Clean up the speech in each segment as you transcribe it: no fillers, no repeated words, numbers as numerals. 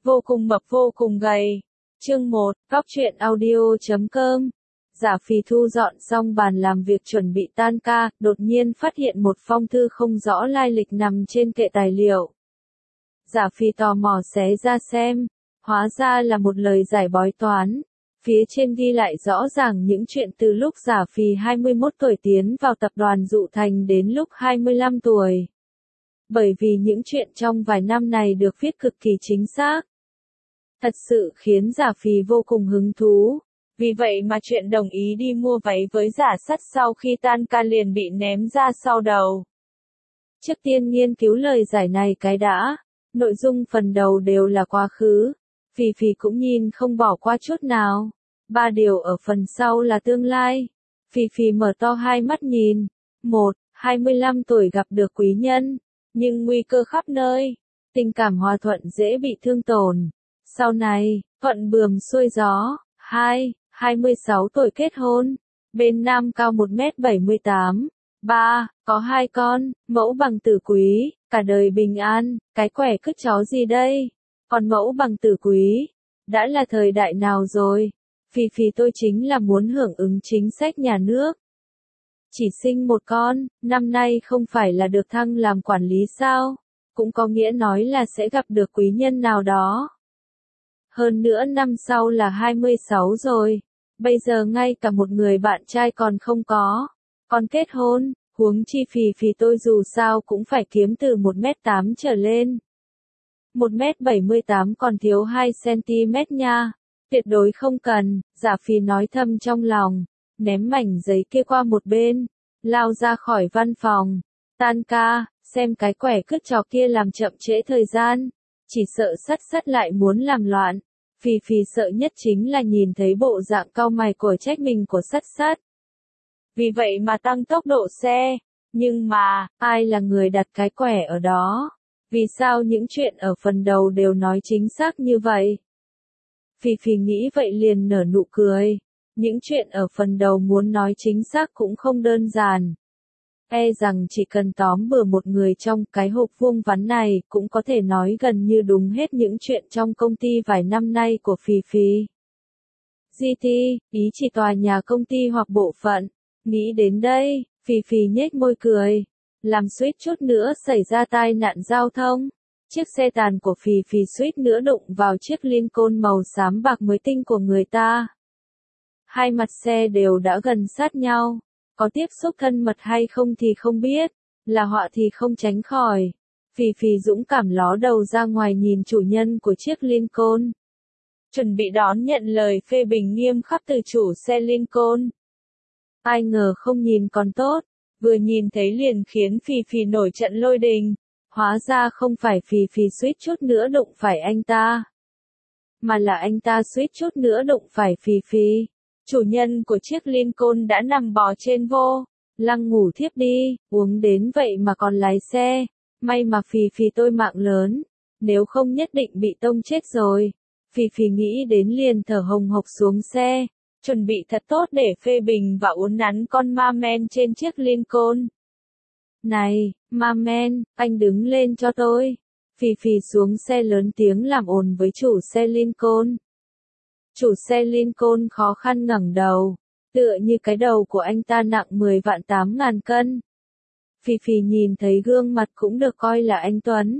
vô cùng mập vô cùng gầy. Chương 1, Góc truyện audio.com. Giả Phì thu dọn xong bàn làm việc chuẩn bị tan ca, đột nhiên phát hiện một phong thư không rõ lai lịch nằm trên kệ tài liệu. Giả Phì tò mò xé ra xem, hóa ra là một lời giải bói toán. Phía trên ghi lại rõ ràng những chuyện từ lúc Giả Phì 21 tuổi tiến vào tập đoàn Dụ Thành đến lúc 25 tuổi. Bởi vì những chuyện trong vài năm này được viết cực kỳ chính xác. Thật sự khiến Giả Phì vô cùng hứng thú. Vì vậy mà chuyện đồng ý đi mua váy với Giả Sắt sau khi tan ca liền bị ném ra sau đầu. Trước tiên nghiên cứu lời giải này cái đã. Nội dung phần đầu đều là quá khứ. Phì Phì cũng nhìn không bỏ qua chút nào. 3 điều ở phần sau là tương lai. Phì Phì mở to hai mắt nhìn. 1. 25 tuổi gặp được quý nhân. Nhưng nguy cơ khắp nơi. Tình cảm hòa thuận dễ bị thương tổn. Sau này, thuận buồm xuôi gió. 2. 26 tuổi kết hôn. Bên nam cao 1m78. 3. Có 2 con, mẫu bằng tử quý, cả đời bình an, cái quẻ cứt chó gì đây? Còn mẫu bằng tử quý, đã là thời đại nào rồi? Phì Phì tôi chính là muốn hưởng ứng chính sách nhà nước. Chỉ sinh một con, năm nay không phải là được thăng làm quản lý sao? Cũng có nghĩa nói là sẽ gặp được quý nhân nào đó. Hơn nữa năm sau là 26 rồi. Bây giờ ngay cả một người bạn trai còn không có. Còn kết hôn, huống chi Phì Phì tôi dù sao cũng phải kiếm từ 1m8 trở lên. 1m78 còn thiếu 2cm nha. Tuyệt đối không cần, Giả Phì nói thầm trong lòng. Ném mảnh giấy kia qua một bên. Lao ra khỏi văn phòng. Tan ca, xem cái quẻ cứt chó kia làm chậm trễ thời gian. Chỉ sợ Sắt lại muốn làm loạn. Phì Phì sợ nhất chính là nhìn thấy bộ dạng cau mày của trách mình của Sắt. Vì vậy mà tăng tốc độ xe. Nhưng mà, ai là người đặt cái quẻ ở đó? Vì sao những chuyện ở phần đầu đều nói chính xác như vậy? Phì Phì nghĩ vậy liền nở nụ cười. Những chuyện ở phần đầu muốn nói chính xác cũng không đơn giản. Rằng chỉ cần tóm bừa một người trong cái hộp vuông vắn này cũng có thể nói gần như đúng hết những chuyện trong công ty vài năm nay của Phì Phì. GT, ý chỉ tòa nhà công ty hoặc bộ phận. Nghĩ đến đây, Phì Phì nhếch môi cười. Làm suýt chút nữa xảy ra tai nạn giao thông. Chiếc xe tàn của Phì Phì suýt nữa đụng vào chiếc Lincoln màu xám bạc mới tinh của người ta. Hai mặt xe đều đã gần sát nhau. Có tiếp xúc thân mật hay không thì không biết. Là họa thì không tránh khỏi. Phì Phì dũng cảm ló đầu ra ngoài nhìn chủ nhân của chiếc Lincoln. Chuẩn bị đón nhận lời phê bình nghiêm khắc từ chủ xe Lincoln. Ai ngờ không nhìn còn tốt, vừa nhìn thấy liền khiến Phì Phì nổi trận lôi đình. Hóa ra không phải Phì Phì suýt chút nữa đụng phải anh ta, mà là anh ta suýt chút nữa đụng phải Phì Phì. Chủ nhân của chiếc Lincoln đã nằm bò trên vô lăng ngủ thiếp đi, uống đến vậy mà còn lái xe. May mà Phì Phì tôi mạng lớn, nếu không nhất định bị tông chết rồi. Phì Phì nghĩ đến liền thở hồng hộc xuống xe. Chuẩn bị thật tốt để phê bình và uốn nắn con ma men trên chiếc Lincoln. Này, ma men, anh đứng lên cho tôi. Phì Phì xuống xe lớn tiếng làm ồn với chủ xe Lincoln. Chủ xe Lincoln khó khăn ngẩng đầu, tựa như cái đầu của anh ta nặng 10.800.000 cân. Phì Phì nhìn thấy gương mặt cũng được coi là anh tuấn.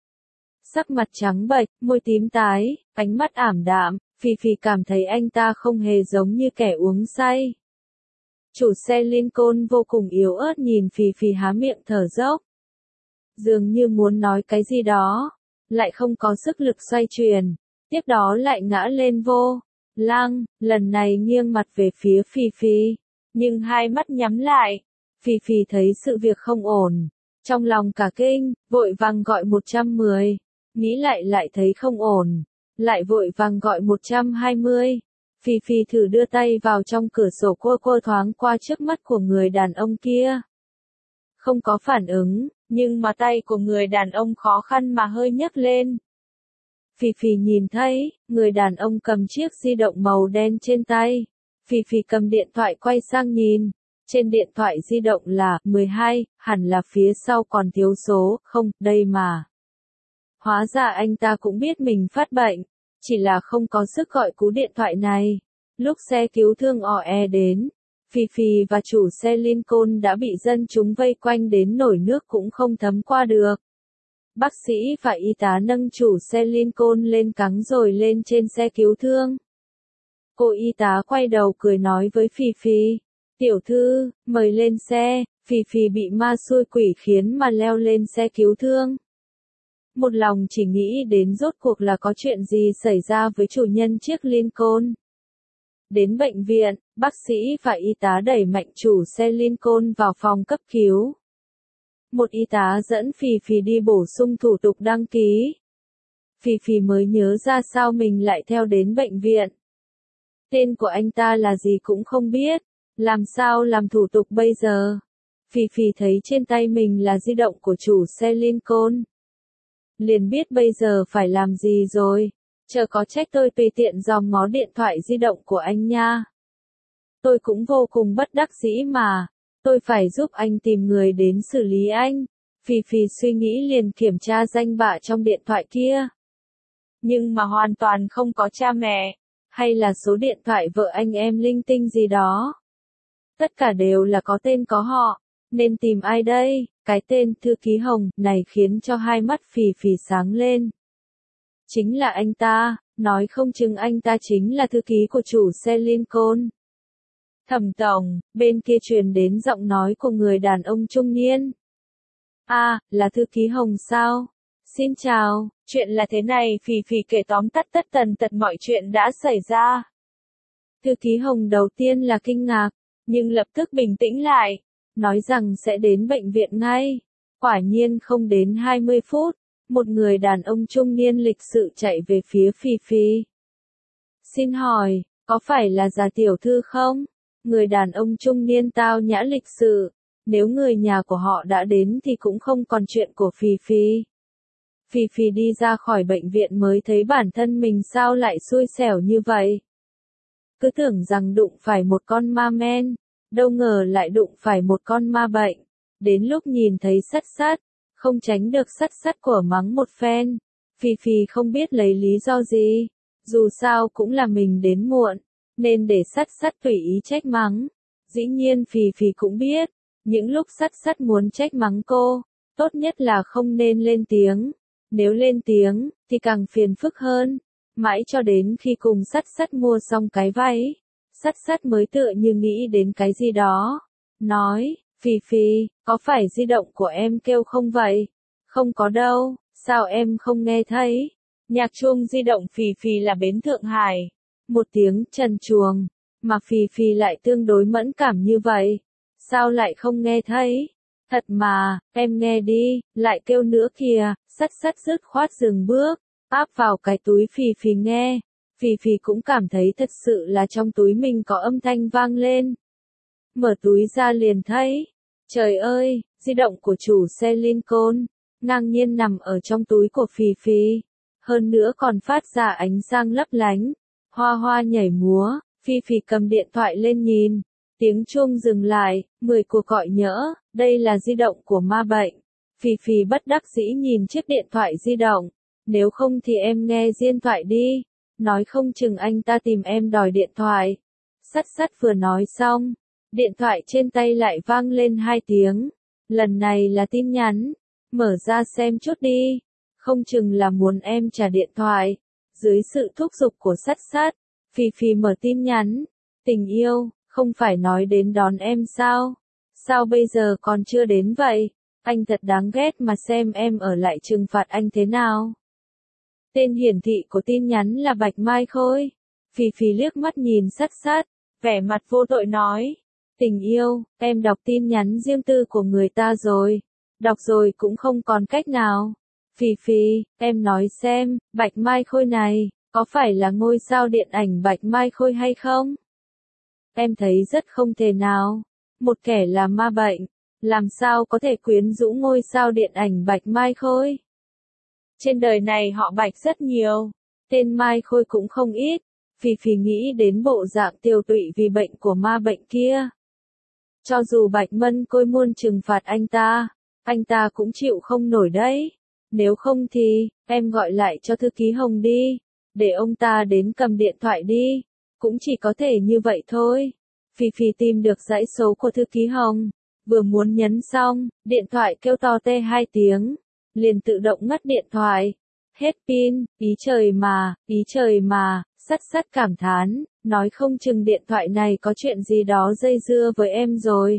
Sắc mặt trắng bệch, môi tím tái, ánh mắt ảm đạm. Phì Phì cảm thấy anh ta không hề giống như kẻ uống say. Chủ xe Lincoln vô cùng yếu ớt nhìn Phì Phì há miệng thở dốc. Dường như muốn nói cái gì đó, lại không có sức lực xoay chuyển. Tiếp đó lại ngã lên vô lăng, lần này nghiêng mặt về phía Phì Phì. Nhưng hai mắt nhắm lại. Phì Phì thấy sự việc không ổn. Trong lòng cả kinh, vội vàng gọi 110. Nghĩ lại thấy không ổn. Lại vội vàng gọi 120. Phì Phì thử đưa tay vào trong cửa sổ cô thoáng qua trước mắt của người đàn ông kia. Không có phản ứng, nhưng mà tay của người đàn ông khó khăn mà hơi nhấc lên. Phì Phì nhìn thấy, người đàn ông cầm chiếc di động màu đen trên tay. Phì Phì cầm điện thoại quay sang nhìn. Trên điện thoại di động là 12, hẳn là phía sau còn thiếu số, không, đây mà. Hóa ra anh ta cũng biết mình phát bệnh, chỉ là không có sức gọi cú điện thoại này. Lúc xe cứu thương OE đến, Phì Phì và chủ xe Lincoln đã bị dân chúng vây quanh đến nổi nước cũng không thấm qua được. Bác sĩ và y tá nâng chủ xe Lincoln lên cáng rồi lên trên xe cứu thương. Cô y tá quay đầu cười nói với Phì Phì, tiểu thư, mời lên xe. Phì Phì bị ma xui quỷ khiến mà leo lên xe cứu thương. Một lòng chỉ nghĩ đến rốt cuộc là có chuyện gì xảy ra với chủ nhân chiếc Lincoln. Đến bệnh viện, bác sĩ và y tá đẩy mạnh chủ xe Lincoln vào phòng cấp cứu. Một y tá dẫn Phì Phì đi bổ sung thủ tục đăng ký. Phì Phì mới nhớ ra sao mình lại theo đến bệnh viện. Tên của anh ta là gì cũng không biết, làm sao làm thủ tục bây giờ? Phì Phì thấy trên tay mình là di động của chủ xe Lincoln. Liền biết bây giờ phải làm gì rồi. Chờ có trách tôi tùy tiện dòm ngó điện thoại di động của anh nha. Tôi cũng vô cùng bất đắc dĩ mà. Tôi phải giúp anh tìm người đến xử lý anh. Phì Phì suy nghĩ liền kiểm tra danh bạ trong điện thoại kia. Nhưng mà hoàn toàn không có cha mẹ. Hay là số điện thoại vợ anh em linh tinh gì đó. Tất cả đều là có tên có họ. Nên tìm ai đây? Cái tên thư ký Hồng này khiến cho hai mắt Phì Phì sáng lên. Chính là anh ta, nói không chừng anh ta chính là thư ký của chủ xe Lincoln. Thẩm tổng, bên kia truyền đến giọng nói của người đàn ông trung niên. À, là thư ký Hồng sao? Xin chào, chuyện là thế này, Phì Phì kể tóm tắt tất tần tật mọi chuyện đã xảy ra. Thư ký Hồng đầu tiên là kinh ngạc, nhưng lập tức bình tĩnh lại, nói rằng sẽ đến bệnh viện ngay. Quả nhiên không đến 20 phút, một người đàn ông trung niên lịch sự chạy về phía Phì Phì. Xin hỏi, có phải là già tiểu thư không? Người đàn ông trung niên tao nhã lịch sự, nếu người nhà của họ đã đến thì cũng không còn chuyện của Phì Phì. Phì Phì đi ra khỏi bệnh viện mới thấy bản thân mình sao lại xui xẻo như vậy. Cứ tưởng rằng đụng phải một con ma men, đâu ngờ lại đụng phải một con ma bệnh. Đến lúc nhìn thấy sắt sắt, không tránh được sắt sắt của mắng một phen. Phì Phì không biết lấy lý do gì, dù sao cũng là mình đến muộn, nên để sắt sắt tùy ý trách mắng. Dĩ nhiên Phì Phì cũng biết, những lúc sắt sắt muốn trách mắng cô, tốt nhất là không nên lên tiếng. Nếu lên tiếng, thì càng phiền phức hơn. Mãi cho đến khi cùng sắt sắt mua xong cái váy, sắt sắt mới tựa như nghĩ đến cái gì đó. Nói, Phì Phì, có phải di động của em kêu không vậy? Không có đâu, sao em không nghe thấy? Nhạc chuông di động Phì Phì là bên Thượng Hải. Một tiếng trần truồng, mà Phì Phì lại tương đối mẫn cảm như vậy. Sao lại không nghe thấy? Thật mà, em nghe đi, lại kêu nữa kìa. Sắt sắt dứt khoát dừng bước, áp vào cái túi Phì Phì nghe. Phì Phì cũng cảm thấy thật sự là trong túi mình có âm thanh vang lên. Mở túi ra liền thấy. Trời ơi, di động của chủ xe Lincoln, ngang nhiên nằm ở trong túi của Phì Phì. Hơn nữa còn phát ra ánh sáng lấp lánh. Hoa hoa nhảy múa, Phì Phì cầm điện thoại lên nhìn. Tiếng chuông dừng lại, 10 cuộc gọi nhỡ, đây là di động của ma bệnh. Phì Phì bất đắc dĩ nhìn chiếc điện thoại di động. Nếu không thì em nghe điện thoại đi. Nói không chừng anh ta tìm em đòi điện thoại. Sắt sắt vừa nói xong. Điện thoại trên tay lại vang lên 2 tiếng. Lần này là tin nhắn. Mở ra xem chút đi. Không chừng là muốn em trả điện thoại. Dưới sự thúc giục của sắt sắt, Phì Phì mở tin nhắn. Tình yêu, không phải nói đến đón em sao? Sao bây giờ còn chưa đến vậy? Anh thật đáng ghét mà xem em ở lại trừng phạt anh thế nào. Tên hiển thị của tin nhắn là Bạch Mai Khôi. Phì Phì liếc mắt nhìn sắt sắt, vẻ mặt vô tội nói. Tình yêu, em đọc tin nhắn riêng tư của người ta rồi. Đọc rồi cũng không còn cách nào. Phì Phì, em nói xem, Bạch Mai Khôi này, có phải là ngôi sao điện ảnh Bạch Mai Khôi hay không? Em thấy rất không thể nào. Một kẻ là ma bệnh, làm sao có thể quyến rũ ngôi sao điện ảnh Bạch Mai Khôi? Trên đời này họ Bạch rất nhiều, tên Mai Khôi cũng không ít. Phì Phì nghĩ đến bộ dạng tiều tụy vì bệnh của ma bệnh kia. Cho dù Bạch Mân Khôi muôn trừng phạt anh ta cũng chịu không nổi đấy. Nếu không thì, em gọi lại cho thư ký Hồng đi, để ông ta đến cầm điện thoại đi. Cũng chỉ có thể như vậy thôi. Phì Phì tìm được dãy số của thư ký Hồng, vừa muốn nhấn xong, điện thoại kêu to tê 2 tiếng, liền tự động ngắt điện thoại. Hết pin, ý trời mà, sắt sắt cảm thán, nói không chừng điện thoại này có chuyện gì đó dây dưa với em rồi.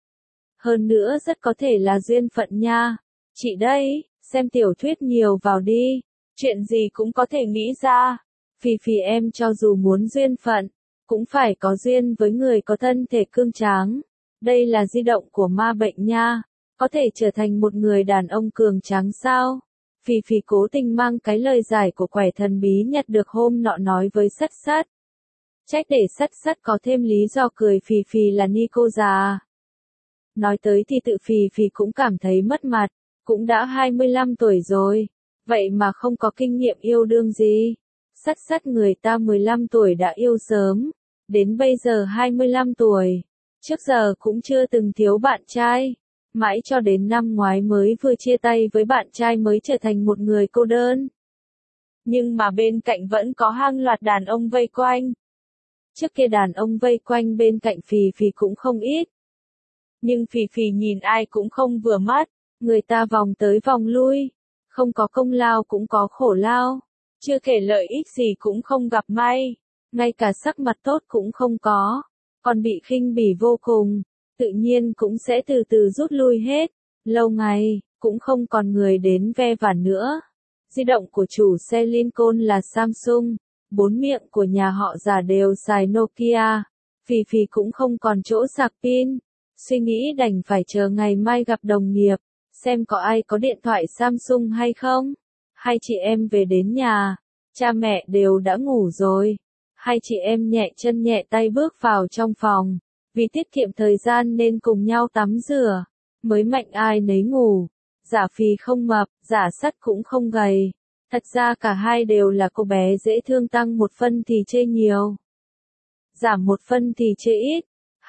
Hơn nữa rất có thể là duyên phận nha. Chị đây, xem tiểu thuyết nhiều vào đi, chuyện gì cũng có thể nghĩ ra. Phì Phì em cho dù muốn duyên phận, cũng phải có duyên với người có thân thể cương tráng. Đây là di động của ma bệnh nha, có thể trở thành một người đàn ông cường tráng sao? Phì Phì cố tình mang cái lời giải của quẻ thần bí nhặt được hôm nọ nói với sắt sắt. Trách để sắt sắt có thêm lý do cười Phì Phì là ni cô già. Nói tới thì tự Phì Phì cũng cảm thấy mất mặt, cũng đã 25 tuổi rồi, vậy mà không có kinh nghiệm yêu đương gì. Sắt sắt người ta 15 tuổi đã yêu sớm, đến bây giờ 25 tuổi, trước giờ cũng chưa từng thiếu bạn trai, mãi cho đến năm ngoái mới vừa chia tay với bạn trai mới trở thành một người cô đơn. Nhưng mà bên cạnh vẫn có hàng loạt đàn ông vây quanh. Trước kia đàn ông vây quanh bên cạnh Phì Phì cũng không ít. Nhưng Phì Phì nhìn ai cũng không vừa mắt, người ta vòng tới vòng lui, không có công lao cũng có khổ lao, chưa kể lợi ích gì cũng không gặp may, ngay cả sắc mặt tốt cũng không có, còn bị khinh bỉ vô cùng, tự nhiên cũng sẽ từ từ rút lui hết, lâu ngày, cũng không còn người đến ve vãn nữa. Di động của chủ xe Lincoln là Samsung, bốn miệng của nhà họ già đều xài Nokia, Phì Phì cũng không còn chỗ sạc pin, suy nghĩ đành phải chờ ngày mai gặp đồng nghiệp, xem có ai có điện thoại Samsung hay không. Hai chị em về đến nhà, cha mẹ đều đã ngủ rồi. Hai chị em nhẹ chân nhẹ tay bước vào trong phòng, vì tiết kiệm thời gian nên cùng nhau tắm rửa, mới mạnh ai nấy ngủ. Giả Phì không mập, Giả Sắt cũng không gầy. Thật ra cả hai đều là cô bé dễ thương, tăng 1 phân thì chê nhiều, giảm 1 phân thì chê ít.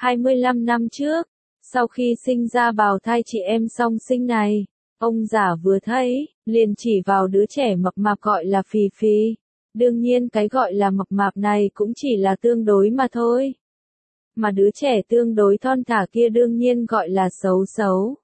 25 năm trước, sau khi sinh ra bào thai chị em song sinh này, ông Giả vừa thấy, liền chỉ vào đứa trẻ mập mạp gọi là Phì Phì. Đương nhiên cái gọi là mập mạp này cũng chỉ là tương đối mà thôi. Mà đứa trẻ tương đối thon thả kia đương nhiên gọi là xấu xấu,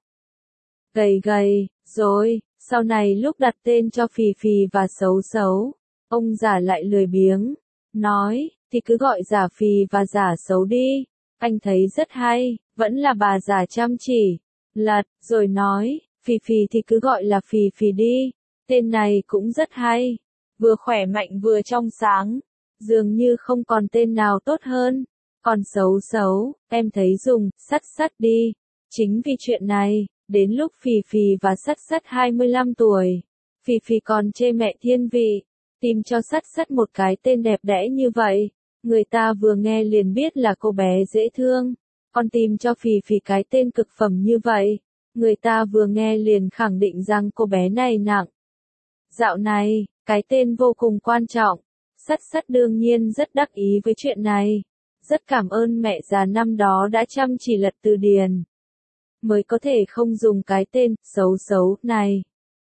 gầy gầy. Rồi, sau này lúc đặt tên cho Phì Phì và xấu xấu, ông Giả lại lười biếng, nói, thì cứ gọi Giả Phì và Giả xấu đi, anh thấy rất hay, vẫn là bà già chăm chỉ, lật, rồi nói, Phì Phì thì cứ gọi là Phì Phì đi, tên này cũng rất hay, vừa khỏe mạnh vừa trong sáng, dường như không còn tên nào tốt hơn. Còn xấu xấu, em thấy dùng, sắt sắt đi. Chính vì chuyện này, đến lúc Phì Phì và sắt sắt 25 tuổi, Phì Phì còn chê mẹ thiên vị, tìm cho sắt sắt một cái tên đẹp đẽ như vậy, người ta vừa nghe liền biết là cô bé dễ thương, còn tìm cho Phì Phì cái tên cực phẩm như vậy, người ta vừa nghe liền khẳng định rằng cô bé này nặng. Dạo này, cái tên vô cùng quan trọng, sắt sắt đương nhiên rất đắc ý với chuyện này. Rất cảm ơn mẹ già năm đó đã chăm chỉ lật từ điển, mới có thể không dùng cái tên xấu xấu này.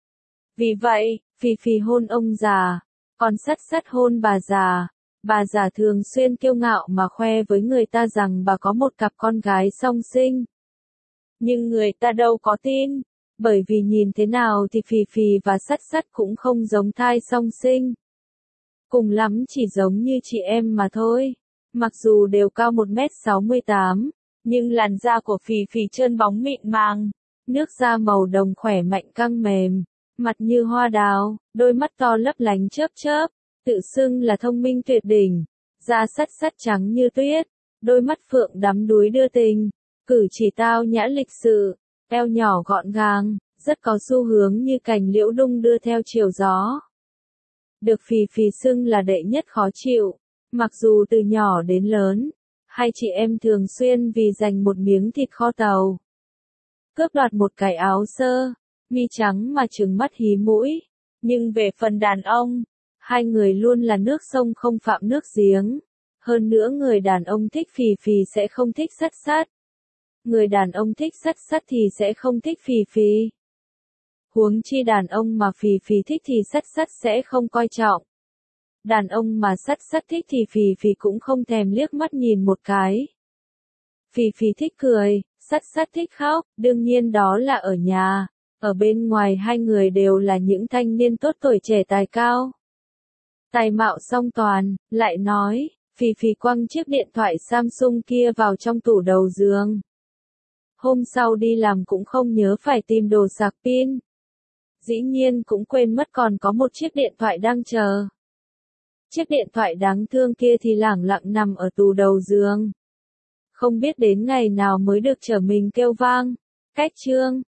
Vì vậy, Phì Phì hôn ông già, còn sắt sắt hôn bà già. Bà già thường xuyên kiêu ngạo mà khoe với người ta rằng bà có một cặp con gái song sinh. Nhưng người ta đâu có tin, bởi vì nhìn thế nào thì Phì Phì và sắt sắt cũng không giống thai song sinh. Cùng lắm chỉ giống như chị em mà thôi. Mặc dù đều cao 1m68, nhưng làn da của Phì Phì trơn bóng mịn màng, nước da màu đồng khỏe mạnh căng mềm, mặt như hoa đào, đôi mắt to lấp lánh chớp chớp, tự xưng là thông minh tuyệt đỉnh, da sắt sắt trắng như tuyết, đôi mắt phượng đắm đuối đưa tình, cử chỉ tao nhã lịch sự, eo nhỏ gọn gàng, rất có xu hướng như cành liễu đung đưa theo chiều gió. Được Phì Phì xưng là đệ nhất khó chịu. Mặc dù từ nhỏ đến lớn, hai chị em thường xuyên vì giành một miếng thịt kho tàu, cướp đoạt một cái áo sơ, mi trắng mà trừng mắt hí mũi. Nhưng về phần đàn ông, hai người luôn là nước sông không phạm nước giếng. Hơn nữa người đàn ông thích Phì Phì sẽ không thích sắt sắt. Người đàn ông thích sắt sắt thì sẽ không thích Phì Phì. Huống chi đàn ông mà Phì Phì thích thì Sắt Sắt sẽ không coi trọng. Đàn ông mà Sắt Sắt thích thì Phì Phì cũng không thèm liếc mắt nhìn một cái. Phì Phì thích cười, Sắt Sắt thích khóc, đương nhiên đó là ở nhà. Ở bên ngoài hai người đều là những thanh niên tốt tuổi trẻ tài cao. Tài mạo song toàn, lại nói, Phì Phì quăng chiếc điện thoại Samsung kia vào trong tủ đầu giường. Hôm sau đi làm cũng không nhớ phải tìm đồ sạc pin. Dĩ nhiên cũng quên mất còn có một chiếc điện thoại đang chờ. Chiếc điện thoại đáng thương kia thì lẳng lặng nằm ở tủ đầu giường. Không biết đến ngày nào mới được trở mình kêu vang. Cách chương